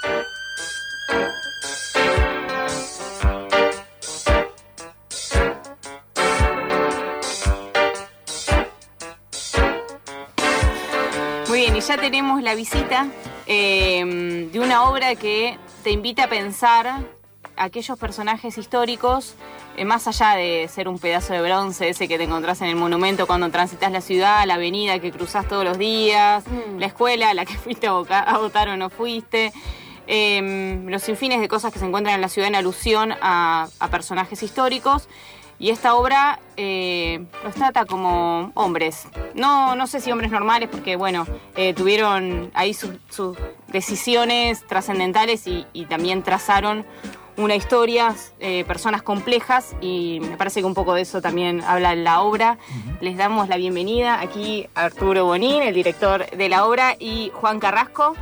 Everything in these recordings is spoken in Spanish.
Muy bien, y ya tenemos la visita de una obra que te invita a pensar aquellos personajes históricos, más allá de ser un pedazo de bronce ese que te encontrás en el monumento cuando transitas la ciudad, la avenida que cruzás todos los días, la escuela a la que fuiste a votar o no fuiste, los sinfines de cosas que se encuentran en la ciudad en alusión a personajes históricos. Y esta obra los trata como hombres. No sé si hombres normales, porque bueno, tuvieron ahí sus decisiones trascendentales y también trazaron una historia, personas complejas, y me parece que un poco de eso también habla la obra. Les damos la bienvenida aquí a Arturo Bonín, el director de la obra, y Juan Carrasco,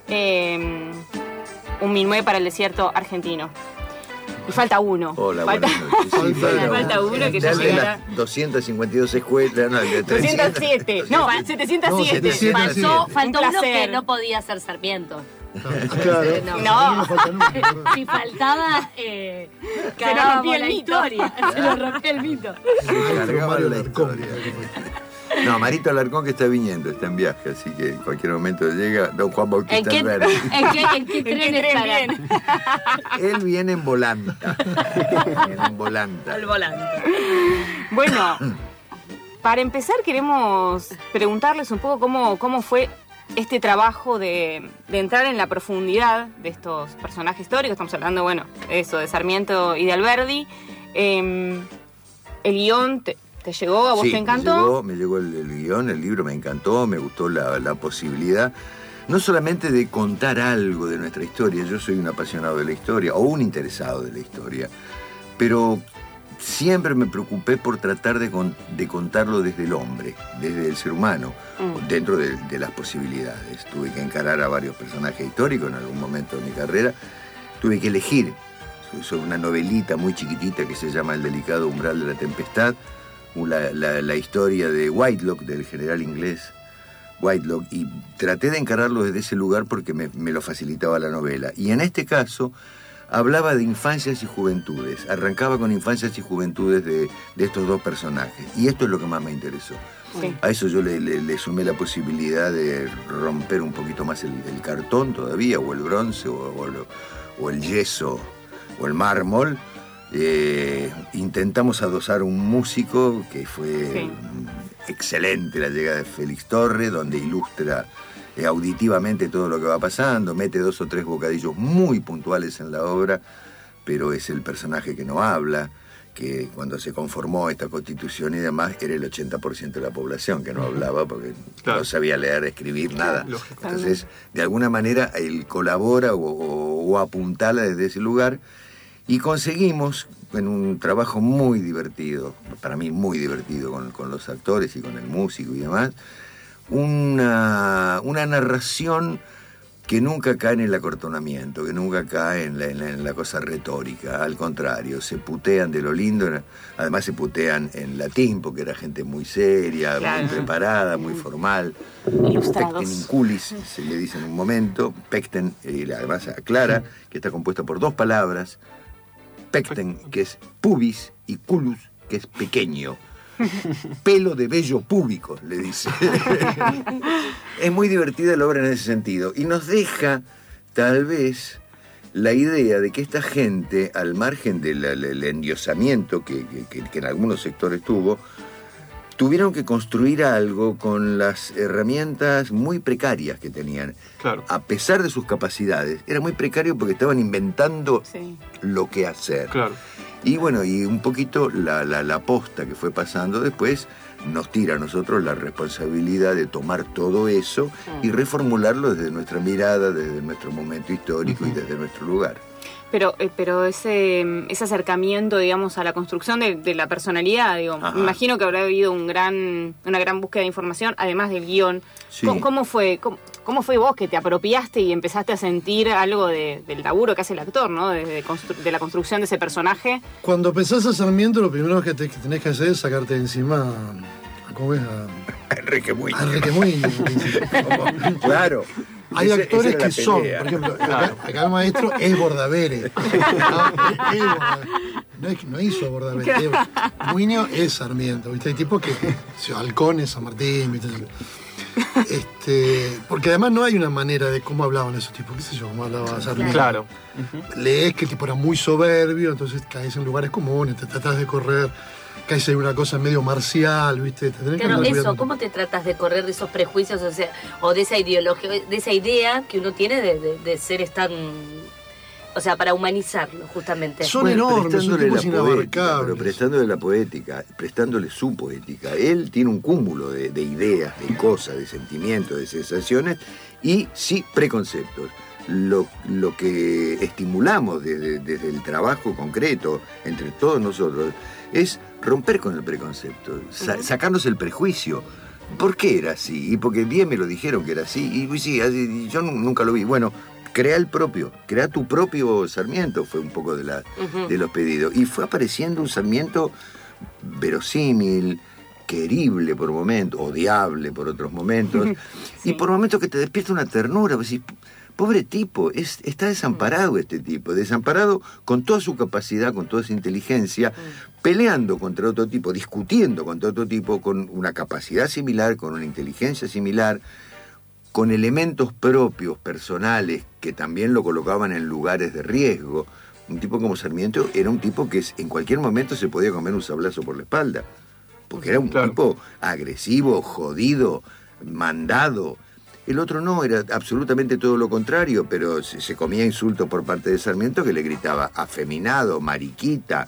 Un minué para el desierto argentino. Y falta uno. Hola, falta uno que ya llegará. 252 escuelas, no, de 207. No, 707. Faltó uno que no podía ser Sarmiento. Claro. No. Si faltaba, se nos rompía el mito. Se nos rompía el mito. Cargaba la historia. No, Marito Alarcón, que está viniendo, está en viaje, así que en cualquier momento llega don Juan Bautista Alberdi. ¿En qué tren estará? Él viene en volanta. Al volante. Bueno, para empezar queremos preguntarles un poco cómo fue este trabajo de entrar en la profundidad de estos personajes históricos. Estamos hablando, bueno, eso, de Sarmiento y de Alberdi. El guión ¿te llegó? ¿A vos te encantó? Me llegó el guión, el libro me encantó, me gustó la posibilidad, no solamente de contar algo de nuestra historia, yo soy un apasionado de la historia, o un interesado de la historia, pero siempre me preocupé por tratar de contarlo desde el hombre, desde el ser humano, dentro de las posibilidades. Tuve que encarar a varios personajes históricos en algún momento de mi carrera, tuve que elegir sobre una novelita muy chiquitita que se llama El delicado umbral de la tempestad, la historia de Whitelock, del general inglés Whitelock, y traté de encararlo desde ese lugar porque me lo facilitaba la novela. Y en este caso hablaba de infancias y juventudes, arrancaba con infancias y juventudes de estos dos personajes, y esto es lo que más me interesó. Sí. A eso yo le sumé la posibilidad de romper un poquito más el cartón todavía, o el bronce, o el yeso, o el mármol. Intentamos adosar un músico que fue excelente, la llegada de Félix Torre, donde ilustra auditivamente todo lo que va pasando, mete 2 o 3 bocadillos muy puntuales en la obra, pero es el personaje que no habla, que cuando se conformó esta constitución y demás era el 80% de la población que no hablaba porque no sabía leer, escribir, nada. Entonces, de alguna manera, él colabora o apuntala desde ese lugar. Y conseguimos, en un trabajo muy divertido, para mí muy divertido con los actores y con el músico y demás, una narración que nunca cae en el acortonamiento, que nunca cae en la cosa retórica. Al contrario, se putean de lo lindo, además se putean en latín, porque era gente muy seria, muy preparada, muy formal. Ilustrados. Pecten inculis, se le dice en un momento. Pecten, además aclara que está compuesta por 2 palabras. Pecten, que es pubis, y culus, que es pequeño. Pelo de vello púbico, le dice. Es muy divertida la obra en ese sentido. Y nos deja, tal vez, la idea de que esta gente, al margen del endiosamiento que en algunos sectores tuvo, tuvieron que construir algo con las herramientas muy precarias que tenían. Claro. A pesar de sus capacidades, era muy precario porque estaban inventando lo que hacer. Claro. Y bueno, y un poquito la posta que fue pasando después nos tira a nosotros la responsabilidad de tomar todo eso y reformularlo desde nuestra mirada, desde nuestro momento histórico y desde nuestro lugar. Pero ese acercamiento, digamos, a la construcción de la personalidad, digo, me imagino que habrá habido una gran búsqueda de información, además del guión. Sí. ¿Cómo fue vos que te apropiaste y empezaste a sentir algo del laburo que hace el actor, ¿no? De la construcción de ese personaje. Cuando pensás a Sarmiento, lo primero que tenés que hacer es sacarte de encima, ¿cómo es? Enrique Muñoz. Enrique Muñoz. Claro. Hay actores esa que es la son, pelea. por ejemplo, acá el maestro es Bordaberry. No hizo Bordaberry. Muñoz es Sarmiento, ¿viste? Hay tipos que. Halcón es San Martín, ¿viste? Porque además no hay una manera de cómo hablaban esos tipos, qué sé yo, cómo hablaba Sarmiento. Claro. Lees que el tipo era muy soberbio, entonces caes en lugares comunes, te tratás de correr, caes en una cosa medio marcial, ¿viste? Claro, eso, ¿cómo te tratas de correr de esos prejuicios, o de esa ideología, de esa idea que uno tiene de seres tan... O sea, para humanizarlo, justamente. Son enormes, son tipos inabarcables. Pero prestándole la poética, prestándole su poética. Él tiene un cúmulo de ideas, de cosas, de sentimientos, de sensaciones y sí preconceptos. Lo que estimulamos desde el trabajo concreto entre todos nosotros es romper con el preconcepto, sacarnos el prejuicio. ¿Por qué era así? Y porque bien me lo dijeron que era así, y sí, así, yo nunca lo vi. Bueno, crea tu propio Sarmiento, fue un poco de los pedidos. Y fue apareciendo un Sarmiento verosímil, querible por momentos, odiable por otros momentos, sí. Y por momentos que te despierta una ternura, pues, pobre tipo, está desamparado este tipo, desamparado con toda su capacidad, con toda su inteligencia, peleando contra otro tipo, discutiendo contra otro tipo con una capacidad similar, con una inteligencia similar, con elementos propios, personales, que también lo colocaban en lugares de riesgo. Un tipo como Sarmiento era un tipo que en cualquier momento se podía comer un sablazo por la espalda, porque era un tipo agresivo, jodido, mandado. El otro no, era absolutamente todo lo contrario, pero se comía insultos por parte de Sarmiento, que le gritaba afeminado, mariquita.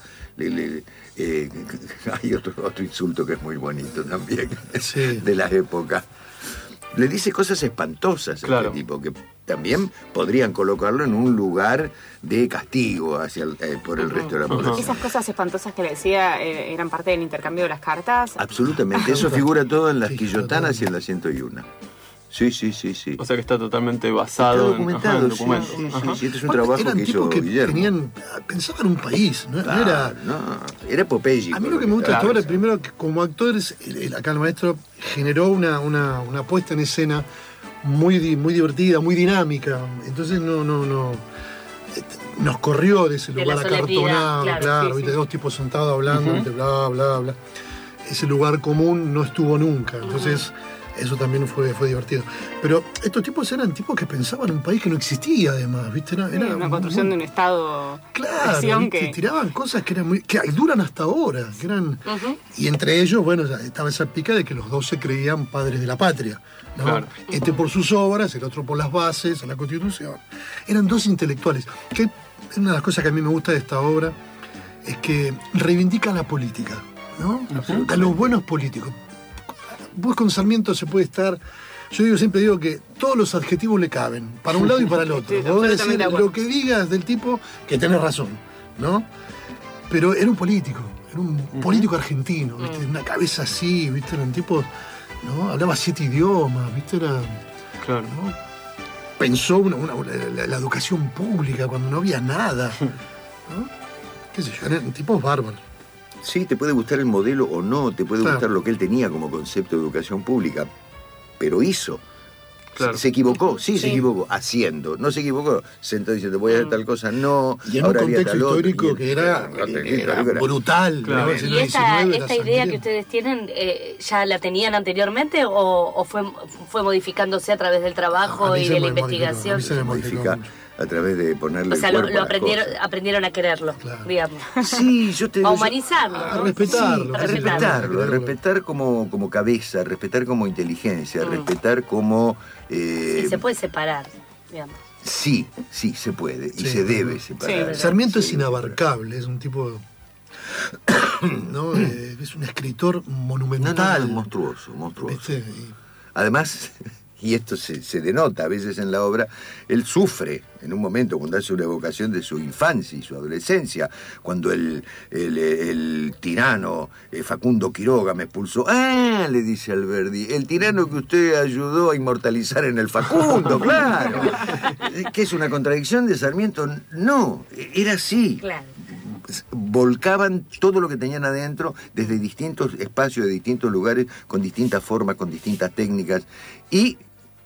Hay otro insulto que es muy bonito también, sí. De la época. Le dice cosas espantosas a este tipo, que también podrían colocarlo en un lugar de castigo por el resto de la población. ¿Esas cosas espantosas que le decía eran parte del intercambio de las cartas? Absolutamente, eso figura todo en las Quillotanas y en la 101. Sí. O sea que está totalmente basado en documentos. Sí, este es un trabajo que hizo Guillermo. Pensaban un país, ¿no? Era Popeye. A mí lo que me gusta hasta ahora, primero, que como actores, acá el maestro generó una puesta en escena muy divertida, muy dinámica. Entonces nos corrió de ese lugar acartonado, claro, ¿viste? Dos tipos sentados hablando, bla, bla, bla. Ese lugar común no estuvo nunca. Entonces... Eso también fue divertido. Pero estos tipos eran tipos que pensaban en un país que no existía, además, ¿viste? Era una construcción de un estado. Claro, que tiraban cosas que eran que duran hasta ahora. Que eran, y entre ellos, bueno, estaba esa pica de que los dos se creían padres de la patria, ¿no? Claro. Este por sus obras, el otro por las bases, la Constitución. Eran dos intelectuales. Que una de las cosas que a mí me gusta de esta obra es que reivindica la política, ¿no? A los buenos políticos. Vos con Sarmiento se puede estar... Yo siempre digo que todos los adjetivos le caben, para un lado y para el otro. Vos vas a decir lo que digas del tipo, que tenés razón, ¿no? Pero era un político argentino, ¿viste? Una cabeza así, ¿viste? Era un tipo, ¿no? Hablaba 7 idiomas, ¿viste? Era... Claro. ¿no? Pensó la educación pública cuando no había nada, ¿no? Qué sé yo, eran tipos bárbaros. Sí, te puede gustar el modelo o no, te puede gustar lo que él tenía como concepto de educación pública, pero hizo. Claro. Se equivocó, se equivocó haciendo, no se equivocó sentado diciendo voy a hacer tal cosa, no. Y en un contexto histórico que era brutal. Claro. ¿No? ¿Y esta idea que ustedes tienen ya la tenían anteriormente o fue modificándose a través del trabajo y de la investigación? Se modifica a través de ponerle el cuerpo lo aprendieron a quererlo, digamos. Sí, yo te digo, a humanizarlo, a respetarlo. A respetar como cabeza, a respetar como inteligencia, a respetar como... Sí, se puede separar, digamos. Sí, se puede y se debe separar. Sí, Sarmiento es inabarcable, es un tipo... ¿no? Es un escritor monumental. No, monstruoso. Además... Y esto se denota a veces en la obra, él sufre en un momento cuando hace una evocación de su infancia y su adolescencia, cuando el tirano Facundo Quiroga me expulsó. Le dice Alberdi, el tirano que usted ayudó a inmortalizar en el Facundo, claro. ¿Qué es una contradicción de Sarmiento? No, era así. Claro. Volcaban todo lo que tenían adentro desde distintos espacios, de distintos lugares, con distintas formas, con distintas técnicas, y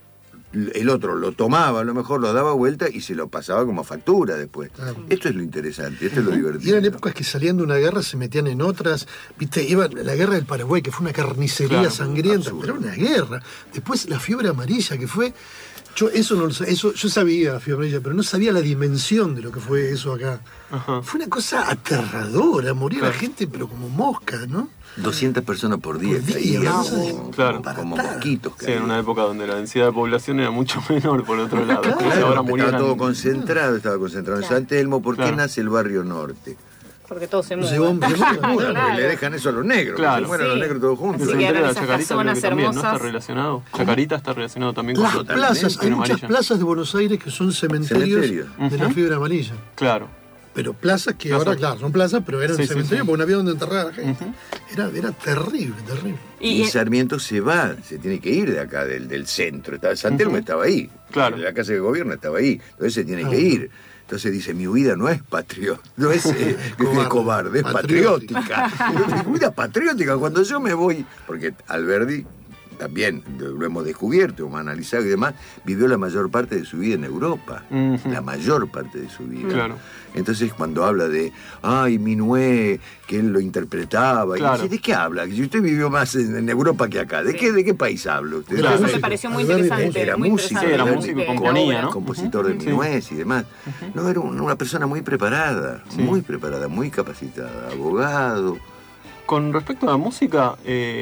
el otro lo tomaba, a lo mejor lo daba vuelta y se lo pasaba como factura después. Claro. Esto es lo interesante, esto es lo divertido. Y eran épocas que salían de una guerra, se metían en otras. Viste, iba la guerra del Paraguay, que fue una carnicería Claro, sangrienta, absurdo. pero era una guerra. Después la fiebre amarilla, que fue. Yo sabía la fiebre amarilla, pero no sabía la dimensión de lo que fue eso acá. Ajá. Fue una cosa aterradora, moría la gente, pero como mosca, ¿no? 200 personas por día Por día, caían ¿no? como, Claro. como mosquitos. Sí, en caían. una época donde la densidad de población era mucho menor, por otro lado. Claro, Entonces ahora Claro, murieran... estaba todo concentrado, en San Telmo. ¿Por qué Claro. nace el barrio norte? Porque todos se Nos mueven. Porque Claro. le dejan eso a los negros, Claro. que se mueran Sí. los negros todos El juntos. Así que cementerio de eran la esas Chacarita creo que casonas también, ¿no? Está hermosas. relacionado. Chacarita está relacionado también con Las su... plazas, hay Fiebre muchas amarilla. plazas de Buenos Aires que son cementerios Cementerios. de la fiebre amarilla. Claro. Pero plazas que Plazas. ahora, claro, son plazas, pero eran Sí, sí, cementerios sí. porque no había donde enterrar a la gente. Era terrible, terrible. Y Sarmiento se va, se tiene que ir de acá, del centro. San Telmo estaba ahí. Claro. La casa de gobierno estaba ahí. Entonces se tiene que ir. Entonces dice, mi huida no es patriótica, no es cobarde, es patriótica. Mi huida es patriótica. Cuando yo me voy, porque Alberdi también lo hemos descubierto, hemos analizado y demás, vivió la mayor parte de su vida en Europa. Ujú. La mayor parte de su vida. Claro. Entonces cuando habla de, ay, Minué, que él lo interpretaba, Claro. y dice, ¿de qué habla? Si usted vivió más en Europa que acá, ¿de qué país habla usted? Claro. Eso Sí. me pareció muy Alberdi interesante. era muy músico, interesante era lo músico, que- componía, la obra. ¿no? Compositor de Sí. Minués y demás. No, era una persona muy preparada, muy capacitada, abogado. Con respecto a la música,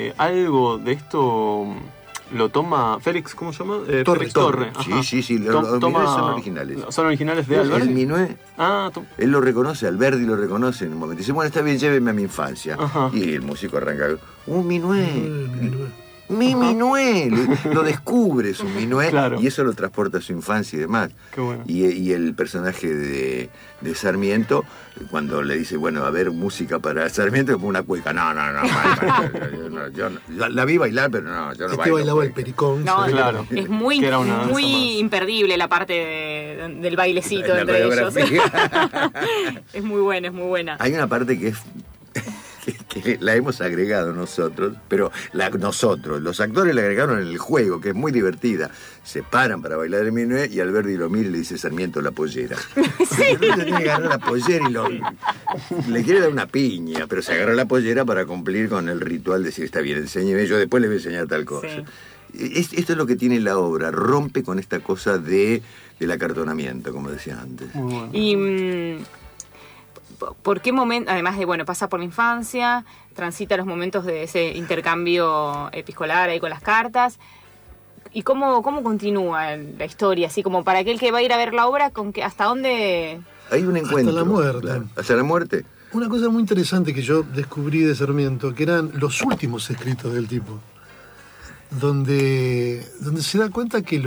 algo de esto lo toma Félix, ¿cómo se llama? Félix Torre. Ajá. Sí, los Minués son originales. ¿Son originales de El Alberdi? Minué, Ah, él lo reconoce, Alberdi lo reconoce en un momento. Dice, bueno, está bien, lléveme a mi infancia. Ajá. Y el músico arranca, un Minué. Minué. Mi Minué, lo descubre su Minué, Claro. y eso lo transporta a su infancia y demás. Qué bueno. Y el personaje de Sarmiento, cuando le dice, bueno, a ver, música para Sarmiento, como una cueca. No, yo la vi bailar, pero no, yo no bailo. bailaba el cueca. pericón. No, ¿sabes? Claro. es muy, Que era una danza muy más. imperdible la parte del bailecito La entre ellos. coreografía. Es muy buena, es muy buena. Hay una parte que es que la hemos agregado nosotros, pero los actores la agregaron en el juego, que es muy divertida. Se paran para bailar el Minué y Alberdi lo mira y le dice, Sarmiento, la pollera. Y Alberdi tiene que agarrar la pollera y le quiere dar una piña, pero se agarra la pollera para cumplir con el ritual de decir, está bien, enséñeme, yo después le voy a enseñar tal cosa. Sí. Esto es lo que tiene la obra, rompe con esta cosa del acartonamiento, como decía antes. Muy bueno. Y ¿por qué momento, además de, bueno, pasa por la infancia, transita los momentos de ese intercambio epistolar ahí con las cartas? ¿Y cómo continúa la historia? Así como para aquel que va a ir a ver la obra, ¿hasta dónde? Hay un encuentro. la muerte. Claro. Hasta la muerte. Una cosa muy interesante que yo descubrí de Sarmiento, que eran los últimos escritos del tipo, donde se da cuenta que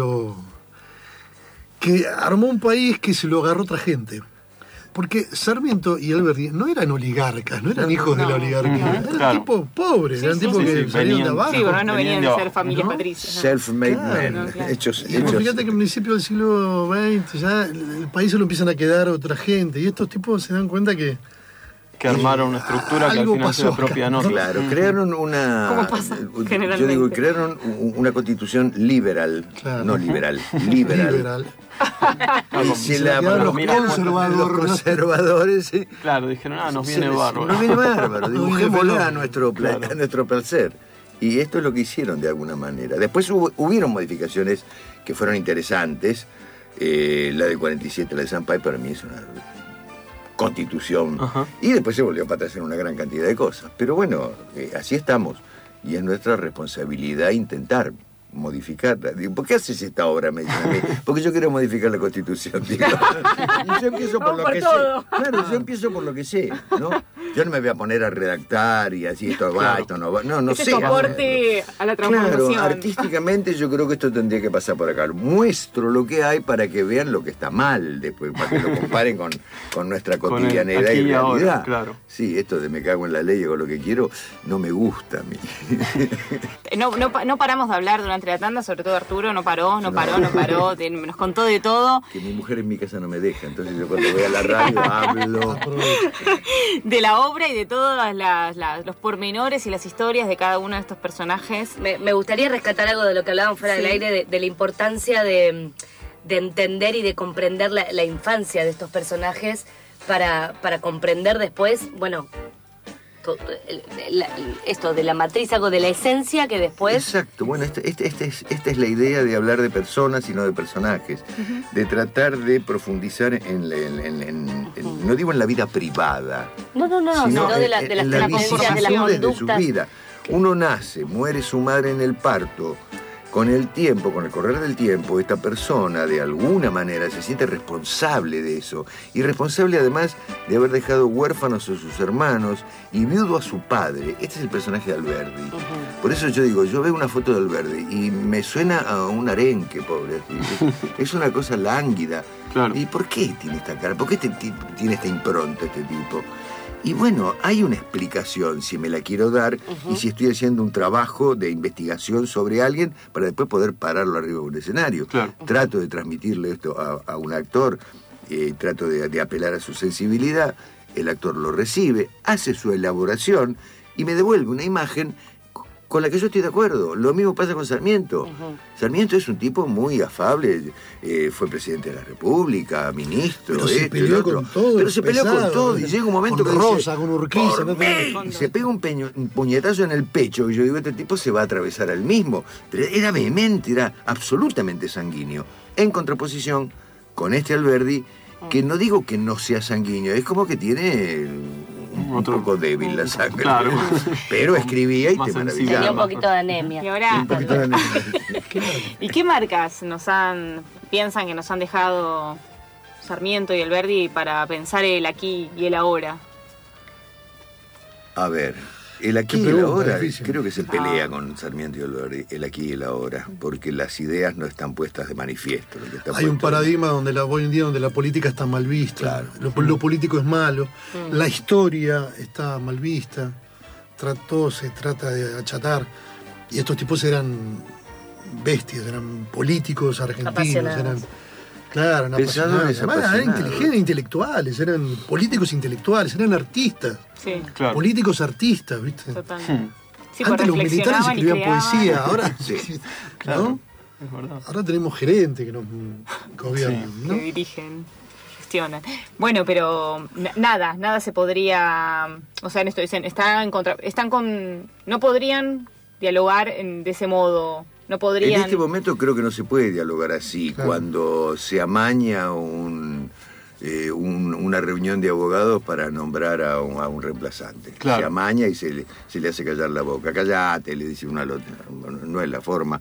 armó un país que se lo agarró otra gente. Porque Sarmiento y Alberdi no eran oligarcas, no eran hijos de la oligarquía, eran claro. tipos pobres, eran tipos que sí, salieron de venían- abajo. Sí, pero no venían de de ser abajo, familias ¿no? patricias. ¿no? Self-made Claro, men. claro. Hechos. Y vos fíjate que en principio del siglo XX ya el país se lo empiezan a quedar otra gente y estos tipos se dan cuenta que Que armaron una estructura que al algo final se pasó apropia, acá, ¿no? ¿no? Claro, crearon una. ¿Cómo pasa Yo generalmente? digo, crearon una constitución liberal. Claro. No liberal, liberal. liberal. Y se la quedaron los mira, conservadores. los conservadores. Sí. Claro, dijeron, nos viene Nos bárbaro. viene bárbaro, Nos viene dibujémosla fenómeno. a nuestro, Claro. a nuestro placer. Y esto es lo que hicieron de alguna manera. Después hubieron modificaciones que fueron interesantes. La del 47, la de Sampaio, para mí es una constitución. Ajá. Y después se volvió para atrás en una gran cantidad de cosas. Pero bueno, así estamos. Y es nuestra responsabilidad intentar modificarla. Digo, ¿por qué haces esta obra? Me dicen a mí. Porque yo quiero modificar la Constitución. Digo. Y yo empiezo por Vamos lo por que todo. sé. Claro, yo empiezo por lo que sé, ¿no? Yo no me voy a poner a redactar y así esto va, esto no va. No Ese sé. soporte a la transformación. Claro, artísticamente yo creo que esto tendría que pasar por acá. Muestro lo que hay para que vean lo que está mal después, para que lo comparen con nuestra Con el cotidianidad aquí y y ahora, realidad. claro. Sí, esto de me cago en la ley y hago lo que quiero, no me gusta a mí. No paramos de hablar durante la tanda, sobre todo Arturo, no paró, nos contó de todo. Que mi mujer en mi casa no me deja, entonces yo cuando voy a la radio hablo. De la obra y de todos los pormenores y las historias de cada uno de estos personajes. Me gustaría rescatar algo de lo que hablaban fuera del aire, de la importancia de entender y de comprender la infancia de estos personajes para comprender después, bueno, esto de la matriz, algo de la esencia que después... Exacto, bueno, esta es la idea de hablar de personas y no de personajes, de tratar de profundizar no digo en la vida privada, sino de las vicisitudes de la conducta de su vida. Uno nace, muere su madre en el parto. Con el tiempo, con el correr del tiempo, esta persona de alguna manera se siente responsable de eso. Y responsable además de haber dejado huérfanos a sus hermanos y viudo a su padre. Este es el personaje de Alberdi. Por eso yo digo, yo veo una foto de Alberdi y me suena a un arenque, pobre. Es una cosa lánguida. Claro. ¿Y por qué tiene esta cara? ¿Por qué tiene esta impronta este tipo? Y bueno, hay una explicación si me la quiero dar y si estoy haciendo un trabajo de investigación sobre alguien para después poder pararlo arriba de un escenario. Claro. Trato de transmitirle esto a un actor, trato de apelar a su sensibilidad, el actor lo recibe, hace su elaboración y me devuelve una imagen con la que yo estoy de acuerdo. Lo mismo pasa con Sarmiento. Sarmiento es un tipo muy afable, fue presidente de la República, ministro, pero se peleó con todo. Pero se peleó con todo y llega un momento con que Rosa, dice, con Urquiza, y se pega un puñetazo en el pecho y yo digo, este tipo se va a atravesar al mismo. Pero era vehemente, era absolutamente sanguíneo. En contraposición con este Alberdi, que no digo que no sea sanguíneo, es como que tiene un poco débil la sangre. Claro. Pero escribía y Más te sensible. tenía un maravillaba. poquito de anemia. Y ahora, Un poquito de anemia. ¿y qué marcas piensan que nos han dejado Sarmiento y Alberdi para pensar el aquí y el ahora? A ver, el aquí Qué y el pregunta ahora, difícil. creo que se pelea con Sarmiento y Alberdi, el aquí y el ahora, porque las ideas no están puestas de manifiesto. Lo que está Hay un puesto- paradigma donde hoy en día donde la política está mal vista, Claro. lo político es malo, la historia está mal vista, todo se trata de achatar, y estos tipos eran bestias, eran políticos argentinos, Apasionados. eran eran Pensadores apasionados. Además, eran apasionados. inteligentes, intelectuales, eran políticos intelectuales, eran artistas, Sí, Claro. políticos artistas, ¿viste? total. Hmm. Sí, pues Antes los militares reflexionaban y escribían creaban. poesía, ahora, Sí. ¿no? Es verdad. Ahora tenemos gerentes que nos gobiernan, Sí. ¿no? Que dirigen, gestionan. Bueno, pero nada se podría, o sea, en esto dicen, no podrían dialogar de ese modo, no podrían. En este momento creo que no se puede dialogar así, Claro. cuando se amaña una reunión de abogados para nombrar a un reemplazante. Claro. Se amaña y se le hace callar la boca. Callate, le dice uno al otro. Bueno, no es la forma,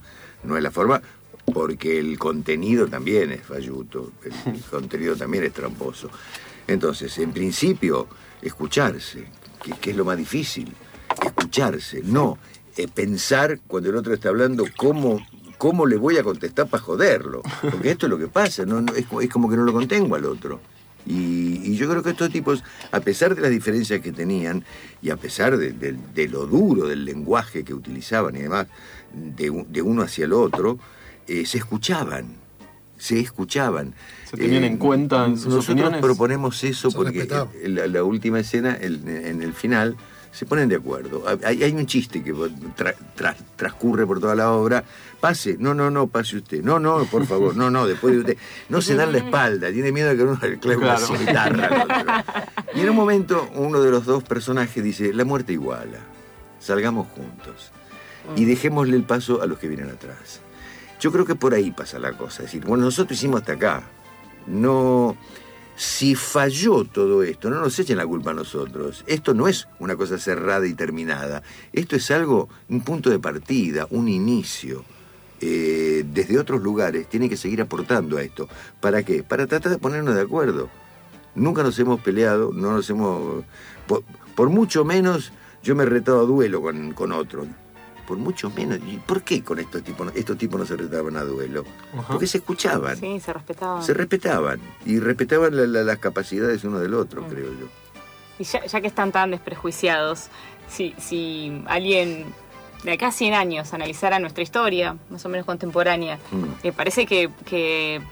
porque el contenido también es falluto, el contenido también es tramposo. Entonces, en principio, escucharse, que es lo más difícil, escucharse, no pensar cuando el otro está hablando cómo le voy a contestar para joderlo, porque esto es lo que pasa, es como que no lo contengo al otro. Y yo creo que estos tipos, a pesar de las diferencias que tenían y a pesar de lo duro del lenguaje que utilizaban y además de uno hacia el otro, se escuchaban. Se tenían en cuenta en sus Nosotros opiniones. proponemos eso Se porque respetaban. la última escena, en el final, se ponen de acuerdo. Hay un chiste que transcurre por toda la obra. Pase, no, pase usted. No, por favor, no, después de usted. No se dan la espalda, tiene miedo de que uno le clave una Claro. cimitarra al otro. Y en un momento, uno de los dos personajes dice, la muerte iguala, salgamos juntos. Y dejémosle el paso a los que vienen atrás. Yo creo que por ahí pasa la cosa. Es decir, bueno, nosotros hicimos hasta acá. No... Si falló todo esto, no nos echen la culpa a nosotros. Esto no es una cosa cerrada y terminada. Esto es algo, un punto de partida, un inicio. Desde otros lugares tienen que seguir aportando a esto. ¿Para qué? Para tratar de ponernos de acuerdo. Nunca nos hemos peleado, no nos hemos... Por mucho menos yo me he retado a duelo con otro. Por mucho menos. ¿Y por qué con estos tipos no se retaban a duelo? Ajá. Porque se escuchaban. Sí, se respetaban. Se respetaban y respetaban las capacidades uno del otro, creo yo. Y ya que están tan desprejuiciados, si alguien de acá a 100 años analizara nuestra historia, más o menos contemporánea, ¿le parece que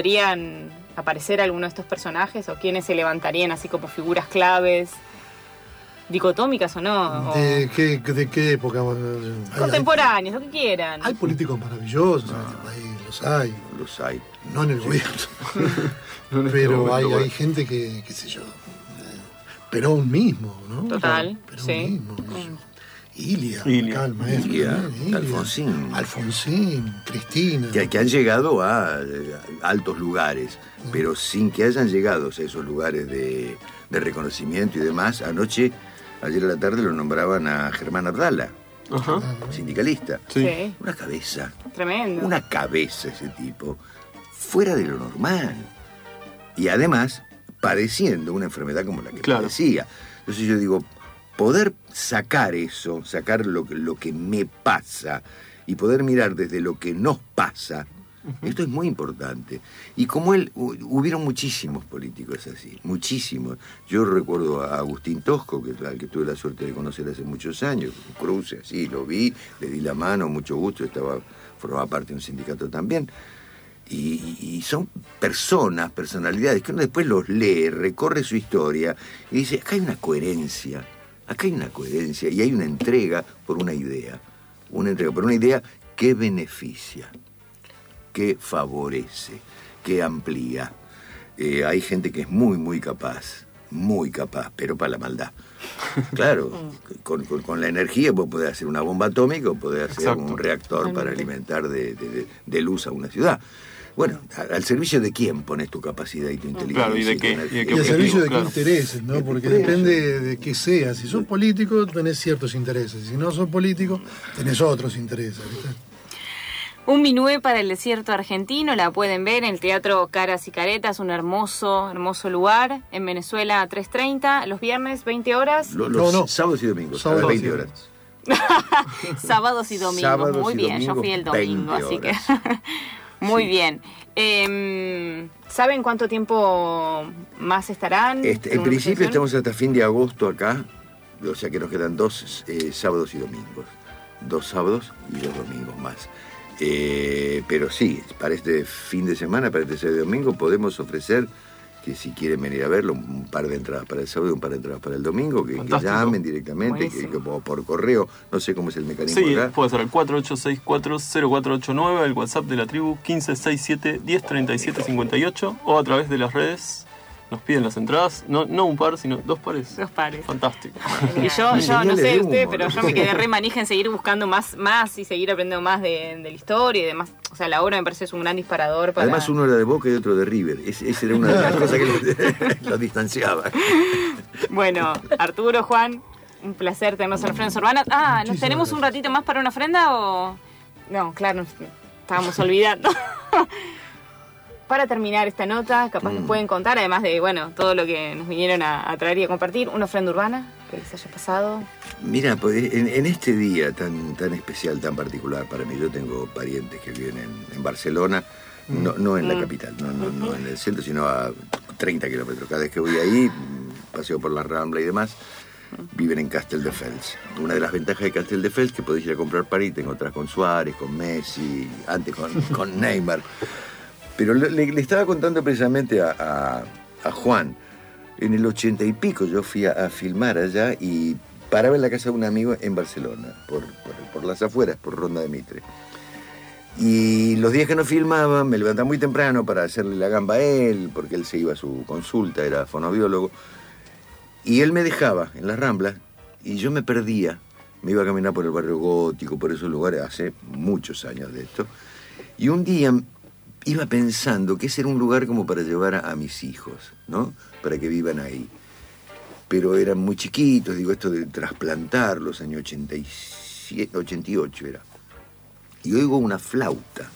podrían aparecer algunos de estos personajes o quiénes se levantarían así como figuras claves? dicotómicas o no. ¿De qué época? Contemporáneas, lo que quieran. Hay políticos maravillosos en este país, Los hay. no en el gobierno. Pero hay gente que, qué sé yo, Perón mismo, ¿no? Total, Perón sí. mismo. Ilia, acá el maestro. Ilia, Ilia, Alfonsín, Cristina. Que han llegado a altos lugares, pero sin que hayan llegado a esos lugares de reconocimiento y demás. Ayer a la tarde lo nombraban a Germán Abdala, sindicalista. Sí. Una cabeza. Tremendo. Una cabeza ese tipo, fuera de lo normal. Y además, padeciendo una enfermedad como la que padecía. Entonces yo digo, poder sacar eso, sacar lo que me pasa y poder mirar desde lo que nos pasa, esto es muy importante. Y como él, hubieron muchísimos políticos así, muchísimos. Yo recuerdo a Agustín Tosco, al que tuve la suerte de conocer hace muchos años, cruce, así, lo vi, le di la mano, mucho gusto, formaba parte de un sindicato también. Y son personalidades que uno después los lee, recorre su historia y dice, acá hay una coherencia y hay una entrega por una idea que beneficia, que favorece, que amplía. Hay gente que es muy, muy capaz, pero para la maldad. Claro, con la energía vos podés hacer una bomba atómica o podés hacer un reactor para alimentar de luz a una ciudad. Bueno, ¿al servicio de quién pones tu capacidad y tu inteligencia? Claro, ¿y de qué? Y al servicio de qué intereses, ¿no? Porque depende de qué seas. Si sos político, tenés ciertos intereses. Si no sos político, tenés otros intereses, ¿viste? Un minué para el desierto argentino, la pueden ver en el Teatro Caras y Caretas, un hermoso lugar, en Venezuela 3:30, los viernes 20 horas. No. Sábados y domingos, a las 20 horas. Sábados y domingos, muy bien, yo fui el domingo, así que muy bien. ¿Saben cuánto tiempo más estarán? En principio estamos hasta fin de agosto acá, o sea que nos quedan 2 sábados y domingos. 2 sábados y 2 domingos más. Pero sí, para este fin de semana, para este sábado y domingo, podemos ofrecer que si quieren venir a verlo, un par de entradas para el sábado y un par de entradas para el domingo, que llamen directamente, que por correo, no sé cómo es el mecanismo. Sí, acá. puede ser el 48640489, el WhatsApp de la tribu 1567-1037-58, o a través de las redes. Nos piden las entradas, no un par, sino 2 pares. 2 pares. Fantástico. Y yo no sé usted, pero yo me quedé re manija en seguir buscando más y seguir aprendiendo más de la historia y demás. O sea, la obra me parece es un gran disparador para... Además, uno era de Boca y otro de River. Esa era una de las cosas que los distanciaba. Bueno, Arturo, Juan, un placer tenernos en Ofrendas Urbanas. ¿Nos tenemos un ratito más para una ofrenda o...? No, claro, estábamos olvidando. Para terminar esta nota, capaz nos pueden contar, además de, todo lo que nos vinieron a traer y a compartir, una ofrenda urbana que les haya pasado. Mira, pues en este día tan especial, tan particular para mí, yo tengo parientes que viven en Barcelona, no en la capital, no en el centro, sino a 30 kilómetros. Cada vez que voy ahí, paseo por la Rambla y demás, viven en Castelldefels. Una de las ventajas de Castelldefels es que podés ir a comprar París, tengo otras con Suárez, con Messi, antes con Neymar. Pero le estaba contando precisamente a Juan, en el 80 y pico yo fui a filmar allá y paraba en la casa de un amigo en Barcelona, por las afueras, por Ronda de Mitre. Y los días que no filmaba me levantaba muy temprano para hacerle la gamba a él, porque él se iba a su consulta, era fonoaudiólogo, y él me dejaba en las Ramblas y yo me perdía, me iba a caminar por el barrio gótico, por esos lugares, hace muchos años de esto, y un día iba pensando que ese era un lugar como para llevar a mis hijos, ¿no? Para que vivan ahí. Pero eran muy chiquitos, digo, esto de trasplantarlos, año 87, 88 era. Y oigo una flauta.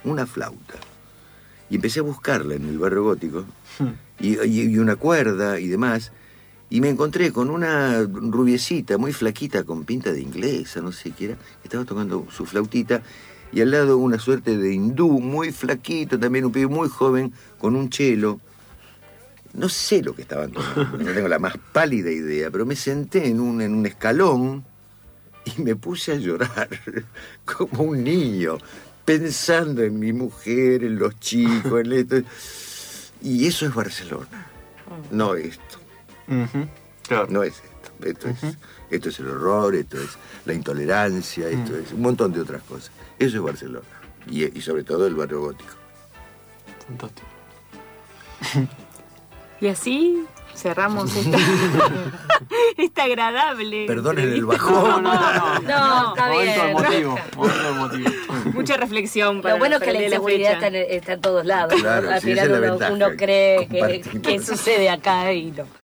Y empecé a buscarla en el barrio gótico, y una cuerda y demás, y me encontré con una rubiecita muy flaquita, con pinta de inglesa, no sé qué era, que estaba tocando su flautita, y al lado una suerte de hindú, muy flaquito, también un pibe muy joven, con un chelo. No sé lo que estaban tomando, no tengo la más pálida idea, pero me senté en un escalón y me puse a llorar como un niño, pensando en mi mujer, en los chicos, en esto. Y eso es Barcelona, no esto. Claro. No es esto. Esto es el horror, esto es la intolerancia, esto es un montón de otras cosas. Eso es Barcelona. Y sobre todo el barrio gótico. Fantástico. Y así cerramos esta agradable. Perdonen el bajón. No, está bien. Momento emotivo. Mucha reflexión para Lo bueno es que la de inseguridad fecha. está en todos lados. Claro, Al sí, esa final es la ventaja uno cree compartimos. que sucede acá y no.